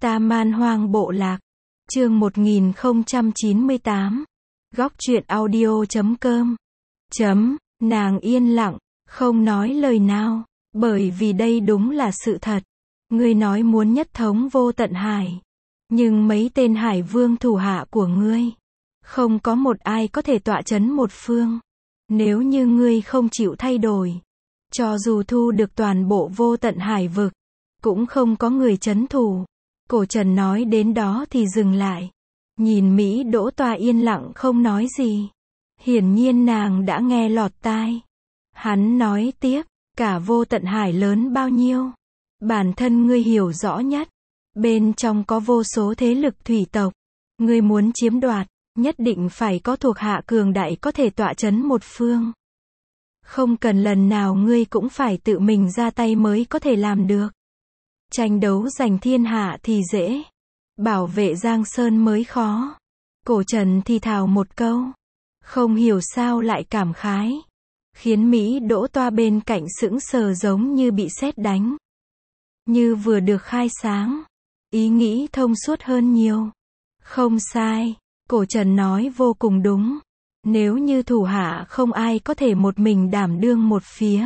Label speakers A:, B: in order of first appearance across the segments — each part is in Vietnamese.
A: Ta Man Hoang Bộ Lạc. Chương 1098. Góc truyện audio.com. Nàng yên lặng, không nói lời nào, bởi vì đây đúng là sự thật. Ngươi nói muốn nhất thống vô tận hải. Nhưng mấy tên hải vương thủ hạ của ngươi, không có một ai có thể tọa chấn một phương. Nếu như ngươi không chịu thay đổi, cho dù thu được toàn bộ vô tận hải vực, cũng không có người trấn thủ. Cổ Trần nói đến đó thì dừng lại. Nhìn Mỹ Đỗ Toa yên lặng không nói gì. Hiển nhiên nàng đã nghe lọt tai. Hắn nói tiếp, cả vô tận hải lớn bao nhiêu? Bản thân ngươi hiểu rõ nhất. Bên trong có vô số thế lực thủy tộc. Ngươi muốn chiếm đoạt, nhất định phải có thuộc hạ cường đại có thể tọa chấn một phương. Không cần lần nào ngươi cũng phải tự mình ra tay mới có thể làm được. Tranh đấu giành thiên hạ thì dễ, bảo vệ Giang Sơn mới khó. Cổ Trần thì thào một câu, không hiểu sao lại cảm khái, khiến Mỹ Đỗ Toa bên cạnh sững sờ giống như bị sét đánh. Như vừa được khai sáng, ý nghĩ thông suốt hơn nhiều. Không sai, Cổ Trần nói vô cùng đúng. Nếu như thủ hạ không ai có thể một mình đảm đương một phía,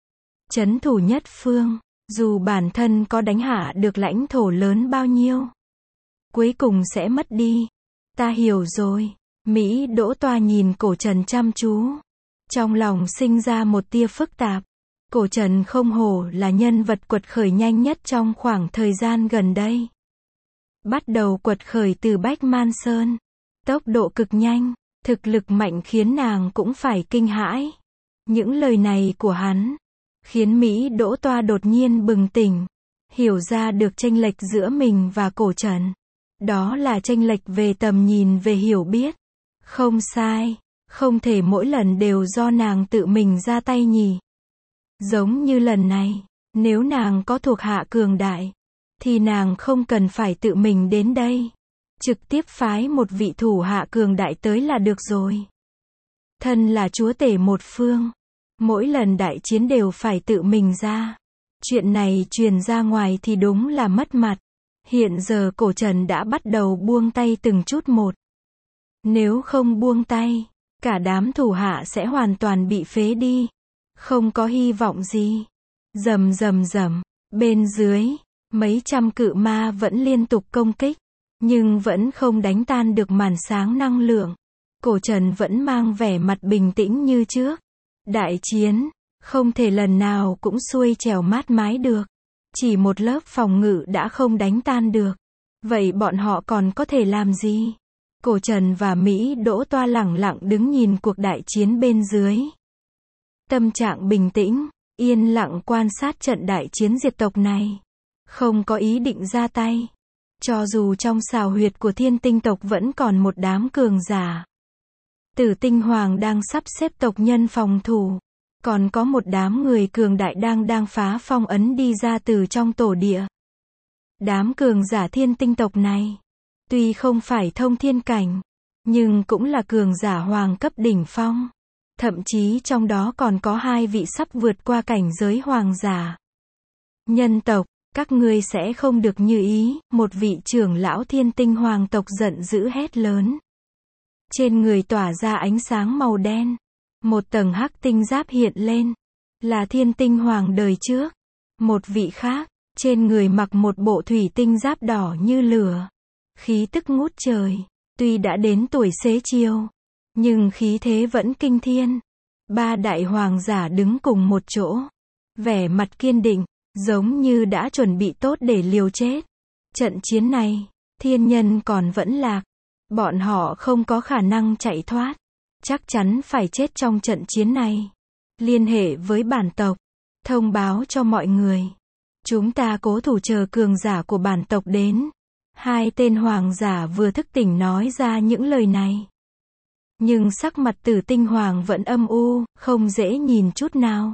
A: trấn thủ nhất phương, dù bản thân có đánh hạ được lãnh thổ lớn bao nhiêu, cuối cùng sẽ mất đi. Ta hiểu rồi. Mỹ Đỗ Toa nhìn Cổ Trần chăm chú, trong lòng sinh ra một tia phức tạp. Cổ Trần không hổ là nhân vật quật khởi nhanh nhất trong khoảng thời gian gần đây. Bắt đầu quật khởi từ Bách Man Sơn, tốc độ cực nhanh, thực lực mạnh khiến nàng cũng phải kinh hãi. Những lời này của hắn khiến Mỹ Đỗ Toa đột nhiên bừng tỉnh, hiểu ra được chênh lệch giữa mình và Cổ Trần. Đó là chênh lệch về tầm nhìn, về hiểu biết. Không sai, không thể mỗi lần đều do nàng tự mình ra tay nhỉ. Giống như lần này, nếu nàng có thuộc hạ cường đại, thì nàng không cần phải tự mình đến đây. Trực tiếp phái một vị thủ hạ cường đại tới là được rồi. Thân là chúa tể một phương, mỗi lần đại chiến đều phải tự mình ra. Chuyện này truyền ra ngoài thì đúng là mất mặt. Hiện giờ Cổ Trần đã bắt đầu buông tay từng chút một. Nếu không buông tay, cả đám thủ hạ sẽ hoàn toàn bị phế đi. Không có hy vọng gì. Rầm rầm rầm, bên dưới, mấy trăm cự ma vẫn liên tục công kích, nhưng vẫn không đánh tan được màn sáng năng lượng. Cổ Trần vẫn mang vẻ mặt bình tĩnh như trước. Đại chiến, không thể lần nào cũng xuôi trèo mát mái được. Chỉ một lớp phòng ngự đã không đánh tan được. Vậy bọn họ còn có thể làm gì? Cổ Trần và Mỹ Đỗ Toa lẳng lặng đứng nhìn cuộc đại chiến bên dưới. Tâm trạng bình tĩnh, yên lặng quan sát trận đại chiến diệt tộc này. Không có ý định ra tay. Cho dù trong xào huyệt của Thiên Tinh tộc vẫn còn một đám cường giả. Tử Tinh Hoàng đang sắp xếp tộc nhân phòng thủ. Còn có một đám người cường đại đang phá phong ấn đi ra từ trong tổ địa. Đám cường giả Thiên Tinh tộc này, tuy không phải thông thiên cảnh, nhưng cũng là cường giả hoàng cấp đỉnh phong. Thậm chí trong đó còn có 2 vị sắp vượt qua cảnh giới hoàng giả. Nhân tộc, các ngươi sẽ không được như ý. Một vị trưởng lão Thiên Tinh hoàng tộc giận dữ hét lớn. Trên người tỏa ra ánh sáng màu đen. Một tầng hắc tinh giáp hiện lên. Là Thiên Tinh hoàng đời trước. Một vị khác, trên người mặc một bộ thủy tinh giáp đỏ như lửa. Khí tức ngút trời. Tuy đã đến tuổi xế chiều, nhưng khí thế vẫn kinh thiên. 3 đại hoàng giả đứng cùng một chỗ, vẻ mặt kiên định, giống như đã chuẩn bị tốt để liều chết. Trận chiến này, thiên nhân còn vẫn lạc. Bọn họ không có khả năng chạy thoát. Chắc chắn phải chết trong trận chiến này. Liên hệ với bản tộc, thông báo cho mọi người. Chúng ta cố thủ chờ cường giả của bản tộc đến. 2 tên hoàng giả vừa thức tỉnh nói ra những lời này. Nhưng sắc mặt Tử Tinh Hoàng vẫn âm u, không dễ nhìn chút nào.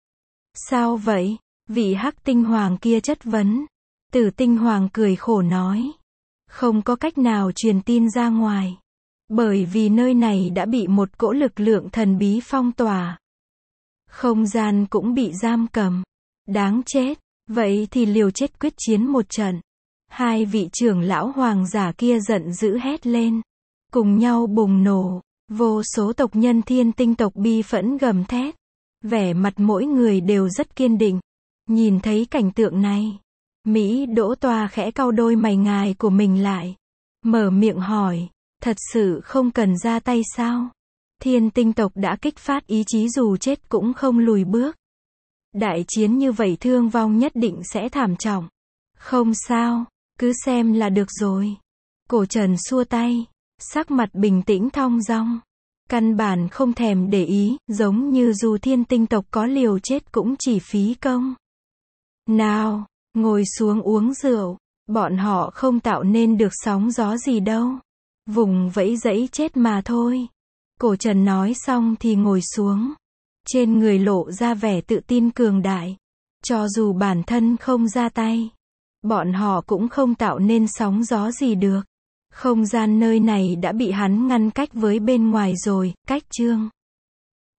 A: Sao vậy? Vị Hắc Tinh Hoàng kia chất vấn. Tử Tinh Hoàng cười khổ nói. Không có cách nào truyền tin ra ngoài. Bởi vì nơi này đã bị một cỗ lực lượng thần bí phong tỏa. Không gian cũng bị giam cầm. Đáng chết. Vậy thì liều chết quyết chiến một trận. Hai vị trưởng lão hoàng giả kia giận dữ hét lên. Cùng nhau bùng nổ. Vô số tộc nhân Thiên Tinh tộc bi phẫn gầm thét. Vẻ mặt mỗi người đều rất kiên định. Nhìn thấy cảnh tượng này, Mỹ Đỗ Toa khẽ cau đôi mày ngài của mình lại. Mở miệng hỏi, thật sự không cần ra tay sao? Thiên Tinh tộc đã kích phát ý chí dù chết cũng không lùi bước. Đại chiến như vậy thương vong nhất định sẽ thảm trọng. Không sao, cứ xem là được rồi. Cổ Trần xua tay, sắc mặt bình tĩnh thong dong. Căn bản không thèm để ý, giống như dù Thiên Tinh tộc có liều chết cũng chỉ phí công. Nào, ngồi xuống uống rượu. Bọn họ không tạo nên được sóng gió gì đâu. Vùng vẫy dẫy chết mà thôi. Cổ Trần nói xong thì ngồi xuống. Trên người lộ ra vẻ tự tin cường đại. Cho dù bản thân không ra tay, bọn họ cũng không tạo nên sóng gió gì được. Không gian nơi này đã bị hắn ngăn cách với bên ngoài rồi. Cách chương